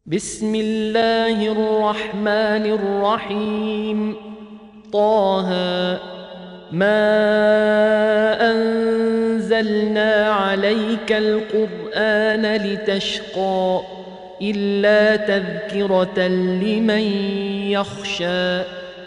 بسم الله الرحمن الرحيم. طه ما أنزلنا عليك القرآن لتشقى إلا تذكرة لمن يخشى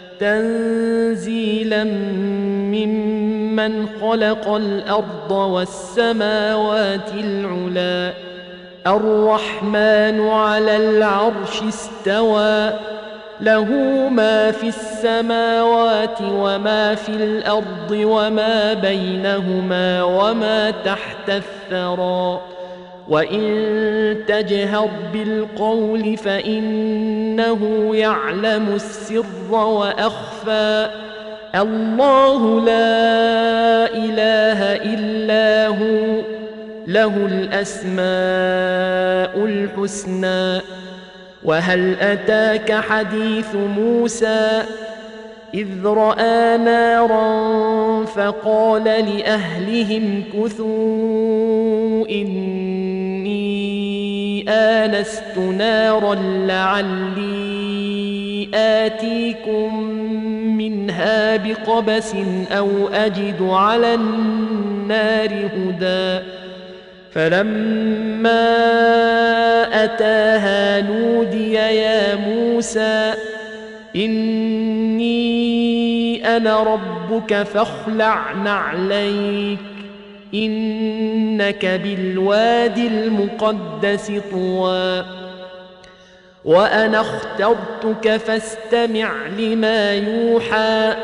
تنزيلا ممن خلق الأرض والسماوات العلى الرحمن على العرش استوى له ما في السماوات وما في الأرض وما بينهما وما تحت الثرى وإن تجهر بالقول فإنه يعلم السر وأخفى الله لا إله إلا هو له الأسماء الحسنى. وهل أتاك حديث موسى إذ رأى نارا فقال لأهلهم كثوا إني آنست نارا لعلي آتيكم منها بقبس أو أجد على النار هدى فلما أتاها نودي يا موسى إني أنا ربك فاخلع نعليك إنك بالوادي المقدس طوى وأنا اخترتك فاستمع لما يوحى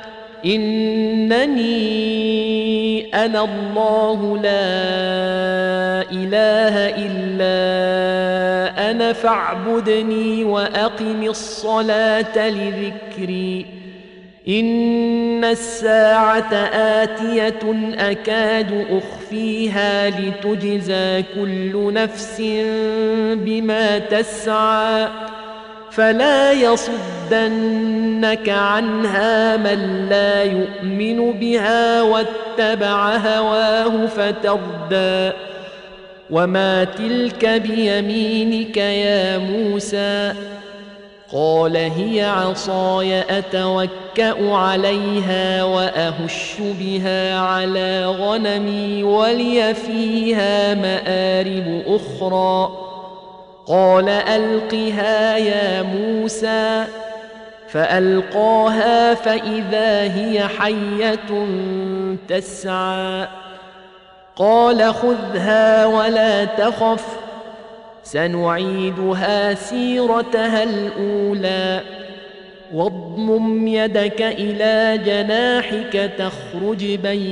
إنني أنا الله لا إله إلا أنا فاعبدني وأقم الصلاة لذكري إن الساعة آتية أكاد أخفيها لتجزى كل نفس بما تسعى فلا يصدنك عنها من لا يؤمن بها واتبع هواه فتردى وما تلك بيمينك يا موسى قال هي عصاي أتوكأ عليها وأهش بها على غنمي ولي فيها مآرب أخرى قال ألقها يا موسى فألقاها فإذا هي حية تسعى قال خذها ولا تخف سنعيدها سيرتها الأولى واضمم يدك إلى جناحك تخرج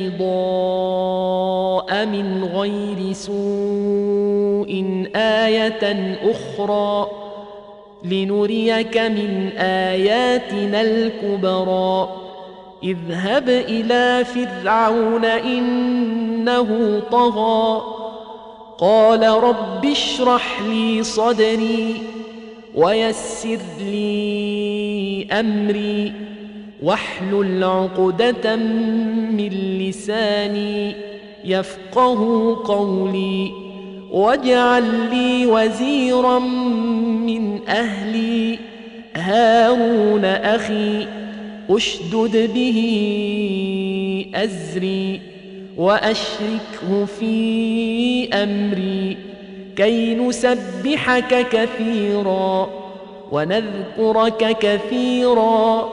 بيضاء من غير سوء آية أخرى لنريك من آياتنا الكبرى اذهب إلى فرعون إنه طغى قال رب اشرح لي صدري ويسر لي أمري واحلل عقدة من لساني يفقه قولي واجعل لي وزيرا من أهلي هارون أخي أشدد به أزري وأشركه في أمري كي نسبحك كثيرا ونذكرك كثيرا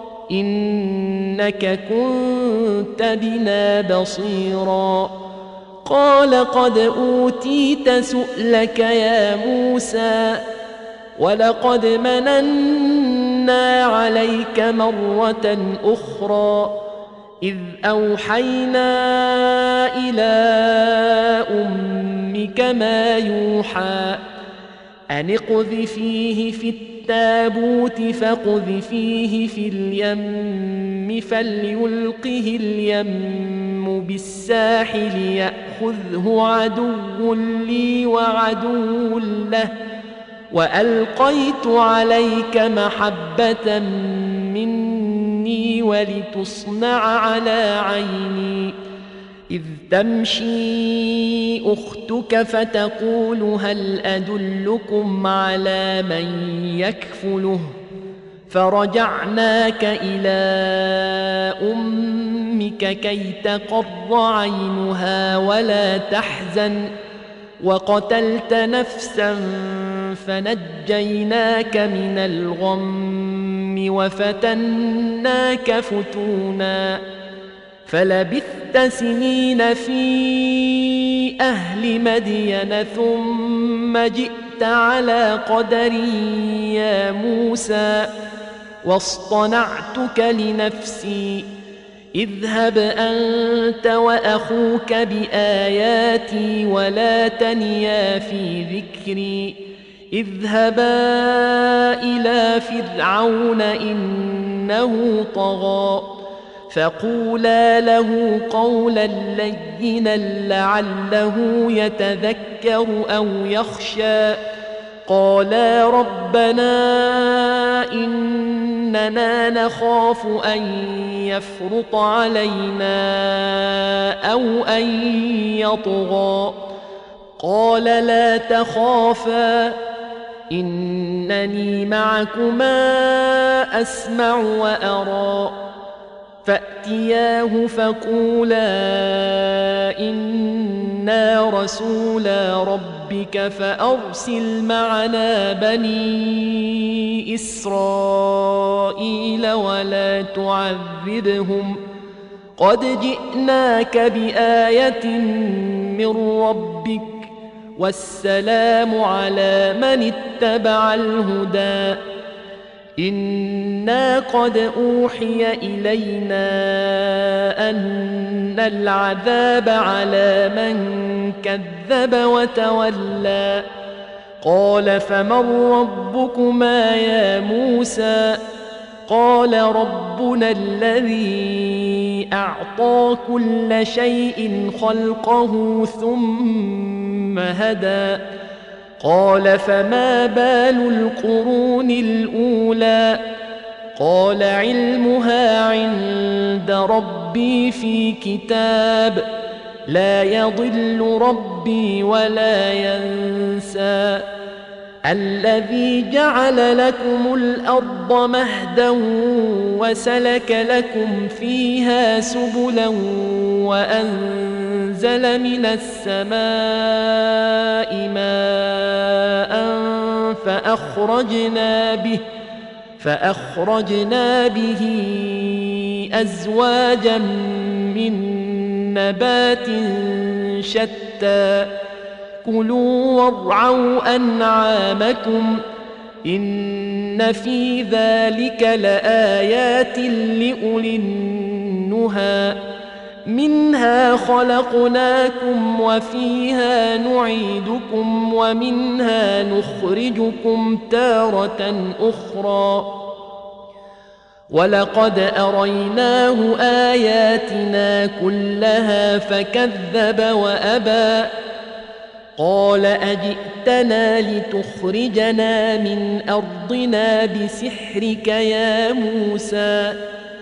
إنك كنت بنا بصيرا قال قد أوتيت سؤلك يا موسى ولقد مننا عليك مرة أخرى إذ أوحينا إلى أمك ما يوحى أن اقذفيه في التابوت فاقذفيه في اليم فليلقه اليم بالساحل يأخذه عدو لي وعدو له وألقيت عليك محبة مني ولتصنع على عيني إذ تمشي أختك فتقول هل أدلكم على من يكفله فرجعناك إلى أمك كي تقر عينها ولا تحزن وقتلت نفسا فنجيناك من الغم وفتناك فتونا فلبثت سنين في أهل مدين ثم جئت على قدر يا موسى واصطنعتك لنفسي اذهب أنت وأخوك بآياتي ولا تنيا في ذكري اذهبا إلى فرعون إنه طغى فقولا له قولا لينا لعله يتذكر أو يخشى قالا ربنا إننا نخاف أن يفرط علينا أو أن يطغى قال لا تخافا إنني معكما أسمع وأرى فأتياه فقولا إنا رسولا ربك فأرسل معنا بني إسرائيل ولا تعذبهم قد جئناك بآية من ربك والسلام على من اتبع الهدى إنا قد أوحي إلينا أن العذاب على من كذب وتولى قال فمن ربكما يا موسى قال ربنا الذي أعطى كل شيء خلقه ثم هدى قال فما بال القرون الأولى قال علمها عند ربي في كتاب لا يضل ربي ولا ينسى الذي جعل لكم الأرض مهدا وسلك لكم فيها سبلا وأنزل من السماء ماء فأخرجنا به أزواجا من نبات شتى كلوا وارعوا أنعامكم إن في ذلك لآيات لأولي النهى منها خلقناكم وفيها نعيدكم ومنها نخرجكم تارة أخرى ولقد أريناه آياتنا كلها فكذب وأبى قال أجئتنا لتخرجنا من أرضنا بسحرك يا موسى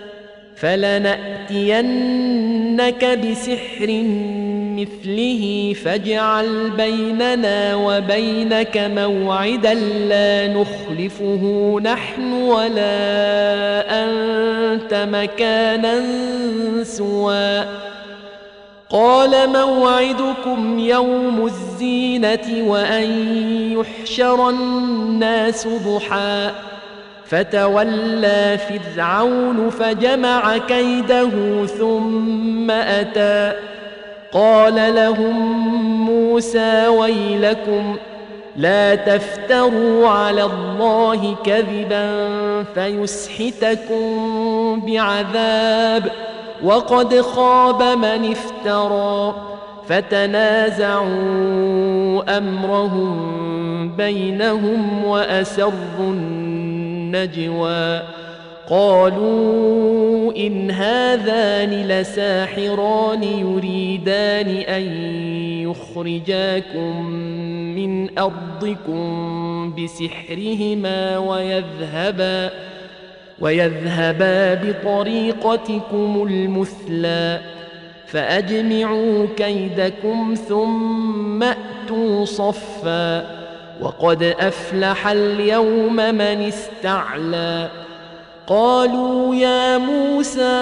فلنأتينك بسحر مثله فاجعل بيننا وبينك موعدا لا نخلفه نحن ولا أنت مكانا سوى قال موعدكم يوم الزينة وأن يحشر الناس ضحى فتولى فرعون فجمع كيده ثم أتى قال لهم موسى ويلكم لا تفتروا على الله كذبا فيسحتكم بعذاب وقد خاب من افترى فتنازعوا أمرهم بينهم وأسروا النجوى قالوا إن هذان لساحران يريدان أن يخرجاكم من أرضكم بسحرهما ويذهبا بطريقتكم المثلى فأجمعوا كيدكم ثم أتوا صفا وقد أفلح اليوم من استعلى قالوا يا موسى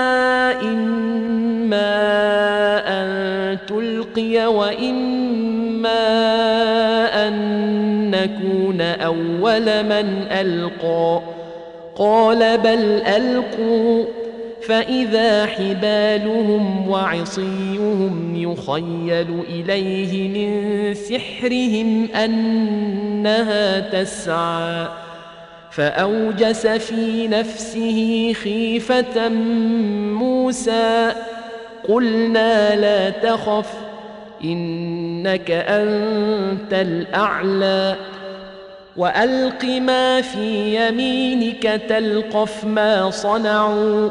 إما أن تلقي وإما أن نكون أول من ألقى قال بل ألقوا فإذا حبالهم وعصيهم يخيل إليه من سحرهم أنها تسعى فأوجس في نفسه خيفة موسى قلنا لا تخف إنك أنت الأعلى وألق ما في يمينك تلقف ما صنعوا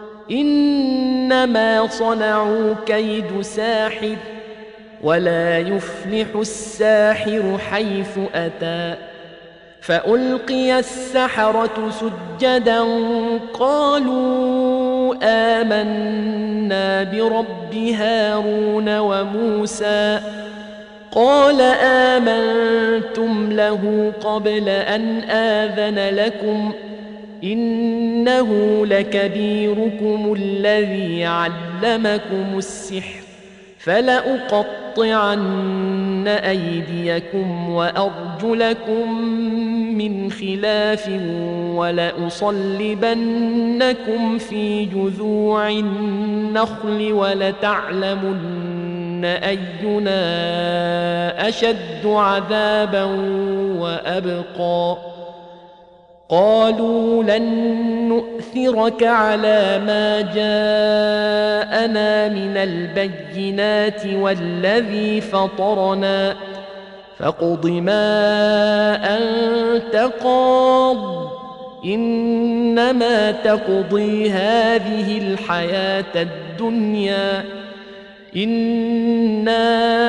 إنما صنعوا كيد ساحر ولا يفلح الساحر حيث أتى فألقي السحرة سجدا قالوا آمنا برب هارون وموسى قال آمنتم له قبل أن آذن لكم إنه لكبيركم الذي علمكم السحر فلأقطعن أيديكم وأرجلكم من خلاف ولأصلبنكم في جذوع النخل ولتعلمن أينا أشد عذابا وأبقى قالوا لن نؤثرك على ما جاءنا من البينات والذي فطرنا فاقض ما أنت قاض إنما تقضي هذه الحياة الدنيا إنا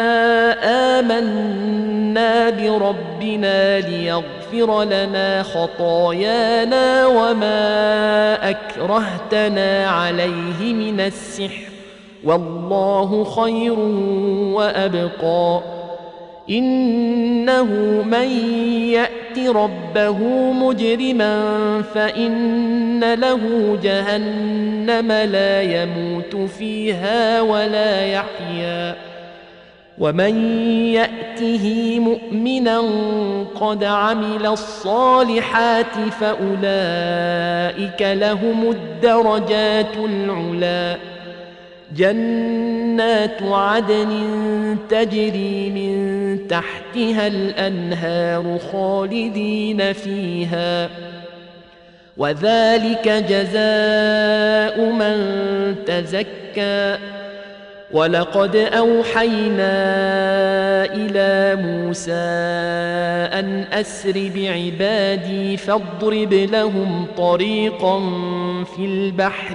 آمنا بربنا ليغفر لنا خطايانا وما أكرهتنا عليه من السحر والله خير وأبقى إنه من يأت ربه مجرما فإن له جهنم لا يموت فيها ولا يحيا ومن يأته مؤمنا قد عمل الصالحات فأولئك لهم الدرجات العلى جنات عدن تجري من تحتها الأنهار خالدين فيها وذلك جزاء من تزكى ولقد أوحينا إلى موسى أن أسر بعبادي فاضرب لهم طريقا في البحر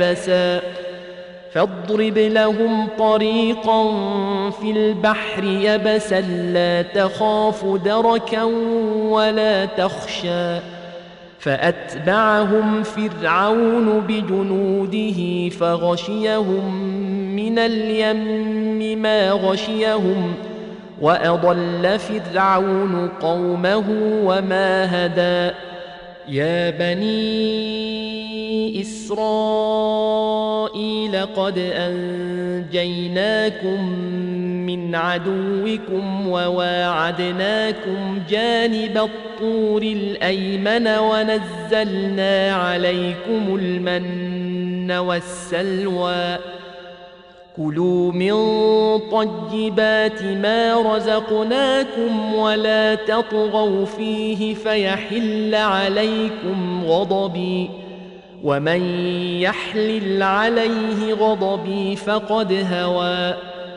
يبسا لا تخاف دركا ولا تخشى فأتبعهم فرعون بجنوده فغشيهم من اليم ما غشيهم وأضل فرعون قومه وما هدى يا بني إسرائيل قد أنجيناكم من عدوكم وواعدناكم جانب الطور الأيمن ونزلنا عليكم المن والسلوى كلوا من طيبات ما رزقناكم ولا تطغوا فيه فيحل عليكم غضبي ومن يحلل عليه غضبي فقد هوى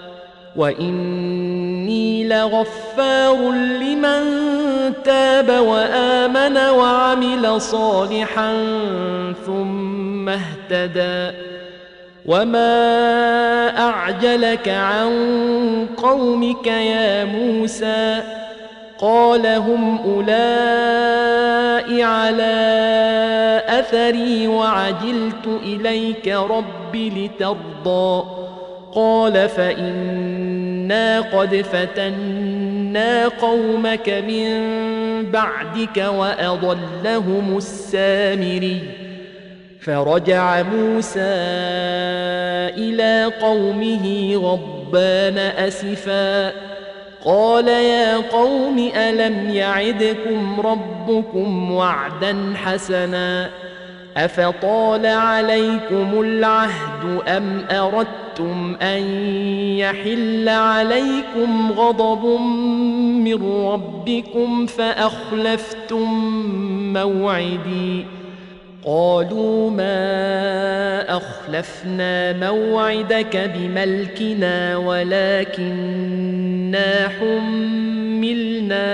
وإني لغفار لمن تاب وآمن وعمل صالحا ثم اهتدى وما أعجلك عن قومك يا موسى قال هم أولئك على أثري وعجلت إليك رب لترضى قال فإنا قد فتنا قومك من بعدك وأضلهم السامري فرجع موسى إلى قومه غضبان أسفا قال يا قوم ألم يعدكم ربكم وعدا حسنا أفطال عليكم العهد أم أردتم أن يحل عليكم غضب من ربكم فأخلفتم موعدي قالوا ما أخلفنا موعدك بملكنا ولكننا حملنا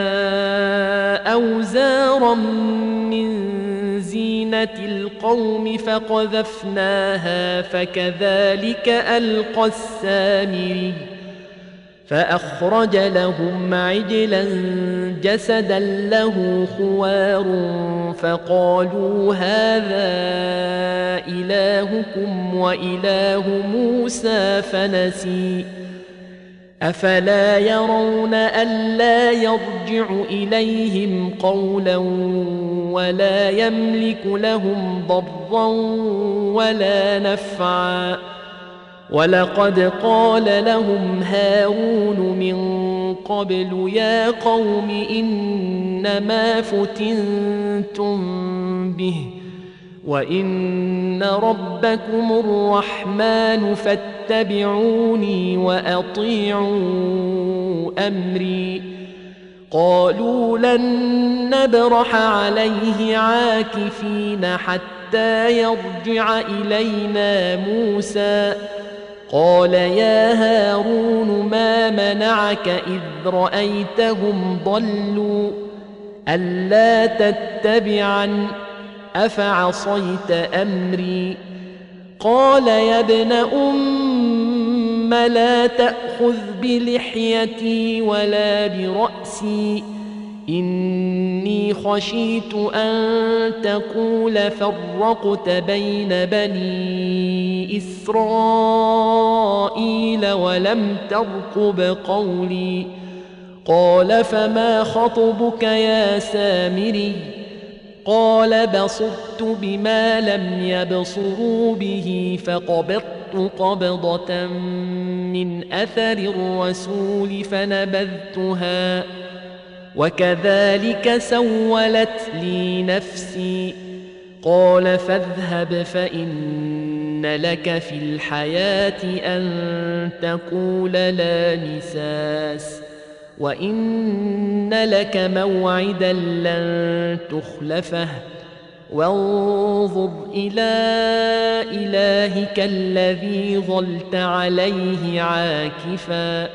أوزارا من زينة القوم فقذفناها فكذلك ألقى السامري فأخرج لهم عجلا جسدا له خوار فقالوا هذا إلهكم وإله موسى فنسي أفلا يرون ألا يرجع إليهم قولا ولا يملك لهم ضرا ولا نفعا ولقد قال لهم هارون من قبل يا قوم إنما فتنتم به وإن ربكم الرحمن فاتبعوني وأطيعوا أمري قالوا لن نبرح عليه عاكفين حتى يرجع إلينا موسى قال يا هارون ما منعك إذ رأيتهم ضلوا ألا تتبعن أفعصيت أمري قال يا ابن أم لا تأخذ بلحيتي ولا برأسي إني خشيت أن تقول فرقت بين بني إسرائيل ولم ترقب قولي قال فما خطبك يا سامري قال بصرت بما لم يبصروا به فقبضت قبضة من أثر الرسول فنبذتها وكذلك سولت لي نفسي قال فاذهب فإن لك في الحياة أن تقول لا مساس وإن لك موعدا لن تخلفه وانظر إلى إلهك الذي ظلت عليه عاكفا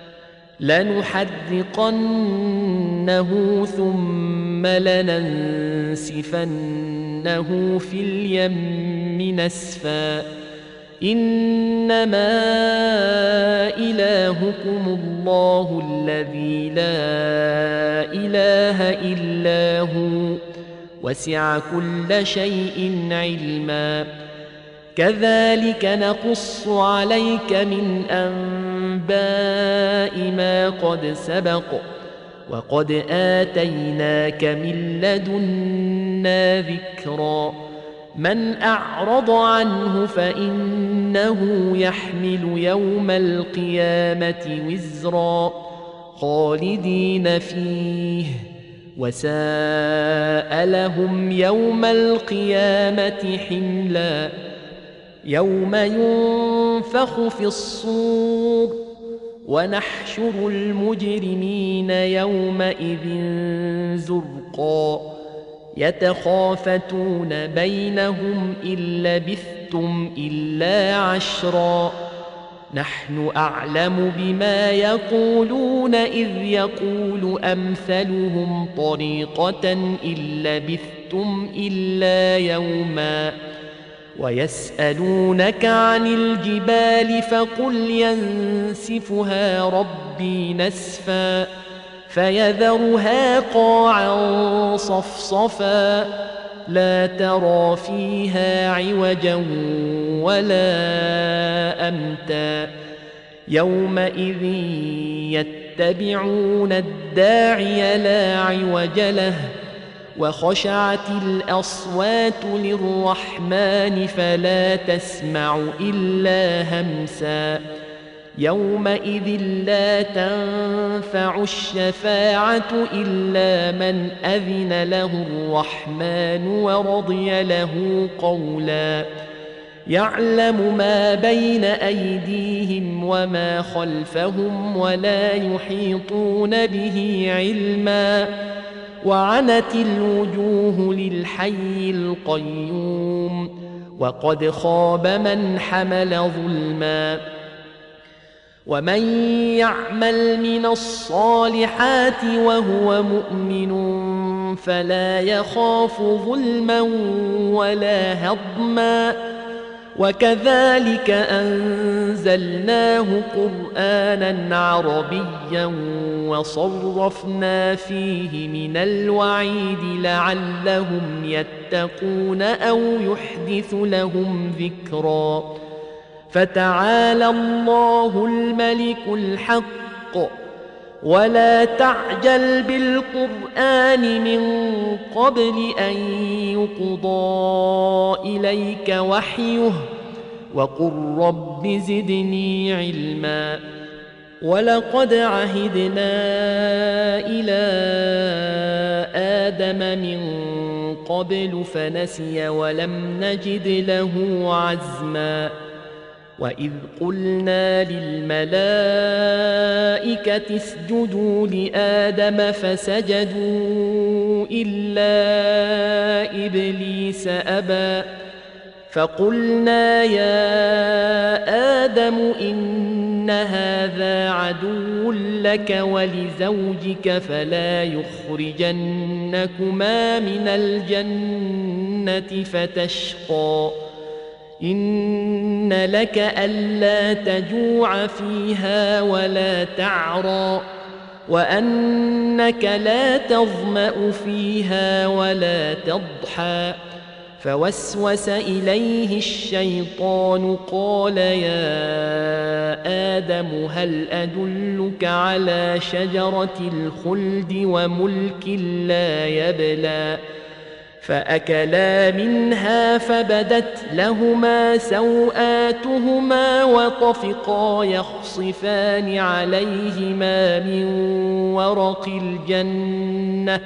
لنحرقنه ثم لننسفنه في اليم نسفا إنما إلهكم الله الذي لا إله إلا هو وسع كل شيء علما كذلك نقص عليك من أنباء ما قد سبق وقد آتيناك من لدنا ذكرا من أعرض عنه فإنه يحمل يوم القيامة وزرا خالدين فيه وساء لهم يوم القيامة حملا يوم ينفخ في الصور ونحشر المجرمين يومئذ زرقا يتخافتون بينهم إن لبثتم إلا عشرا نحن أعلم بما يقولون إذ يقول أمثلهم طريقة إن لبثتم إلا يوما ويسألونك عن الجبال فقل ينسفها ربي نسفا فيذرها قاعا صفصفا لا ترى فيها عوجا ولا أمتا يومئذ يتبعون الداعي لا عوج له وخشعت الأصوات للرحمن فلا تسمع إلا همسا يومئذ لا تنفع الشفاعة إلا من أذن له الرحمن ورضي له قولا يعلم ما بين أيديهم وما خلفهم ولا يحيطون به علما وعنت الوجوه للحي القيوم وقد خاب من حمل ظلما ومن يعمل من الصالحات وهو مؤمن فلا يخاف ظلما ولا هضما وكذلك أنزلناه قرآنا عربيا وصرفنا فيه من الوعيد لعلهم يتقون أو يحدث لهم ذكرا فتعالى الله الملك الحق ولا تعجل بالقرآن من قبل أن يقضى إليك وحيه وقل رب زدني علما ولقد عهدنا إلى آدم من قبل فنسي ولم نجد له عزما وإذ قلنا للملائكة اسجدوا لآدم فسجدوا إلا إبليس أبى فقلنا يا آدم إن هذا عدو لك ولزوجك فلا يخرجنكما من الجنة فتشقى إن لك ألا تجوع فيها ولا تعرى وأنك لا تظمأ فيها ولا تضحى فوسوس إليه الشيطان قال يا آدم هل أدلك على شجرة الخلد وملك لا يبلى فأكلا منها فبدت لهما سوآتهما وطفقا يخصفان عليهما من ورق الجنة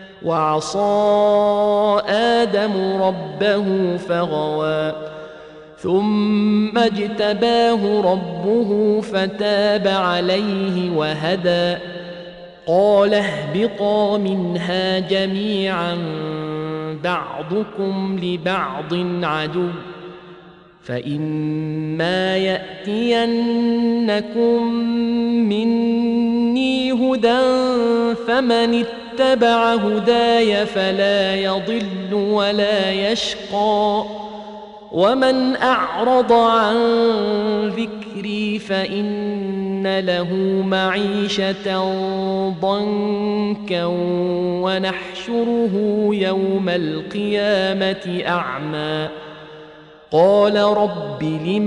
وعصى آدم ربه فغوى ثم اجتباه ربه فتاب عليه وهدى قال اهبطا منها جميعا بعضكم لبعض عدو فإما يأتينكم مني هدى فمن اتبع هداي فلا يضل ولا يشقى ومن أعرض عن ذكري فإن له معيشة ضنكا ونحشره يوم القيامة أعمى قال رب لم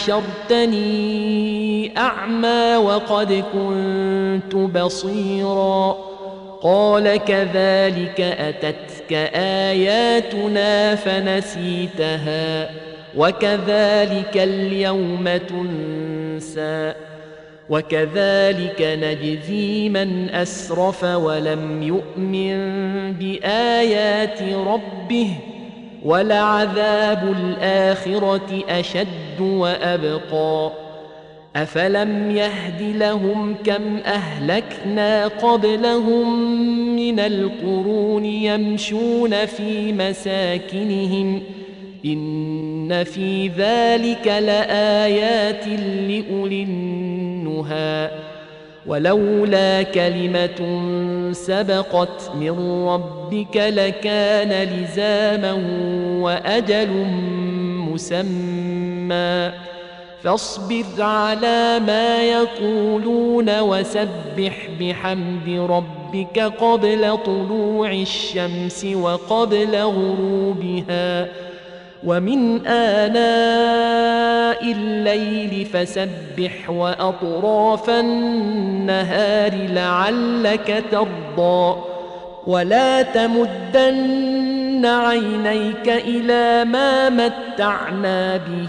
حشرتني أعمى وقد كنت بصيرا قال كذلك أتتك آياتنا فنسيتها وكذلك اليوم تنسى وكذلك نجزي من أسرف ولم يؤمن بآيات ربه ولعذاب الآخرة أشد وأبقى أفلم يهد لهم كم أهلكنا قبلهم من القرون يمشون في مساكنهم إن في ذلك لآيات لأولي النهى ولولا كلمة سبقت من ربك لكان لزاما وأجل مسمى فاصبر على ما يقولون وسبح بحمد ربك قبل طلوع الشمس وقبل غروبها ومن آناء الليل فسبح وأطراف النهار لعلك ترضى ولا تمدن عينيك إلى ما متعنا به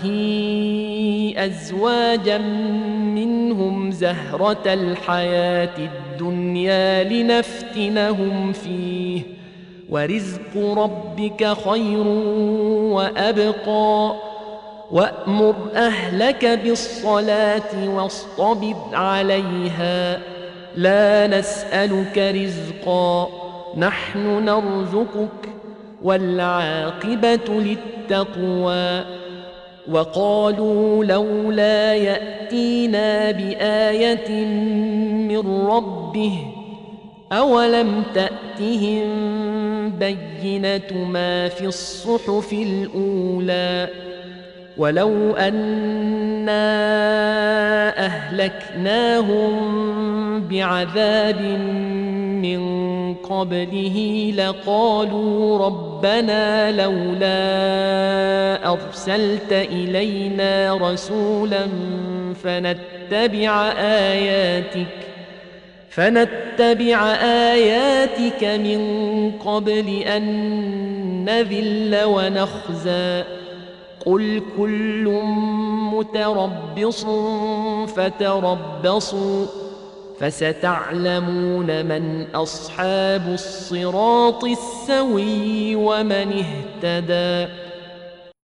أزواجا منهم زهرة الحياة الدنيا لنفتنهم فيه ورزق ربك خير وأبقى وأمر أهلك بالصلاة واصطبر عليها لا نسألك رزقا نحن نرزقك والعاقبة للتقوى وقالوا لولا يأتينا بآية من ربه أولم تأتهم بينة ما في الصحف الأولى ولو أنا أهلكناهم بعذاب من قبله لقالوا ربنا لولا أرسلت إلينا رسولا فنتبع آياتك من قبل أن نذل ونخزى قل كل متربص فتربصوا فستعلمون من أصحاب الصراط السوي ومن اهتدى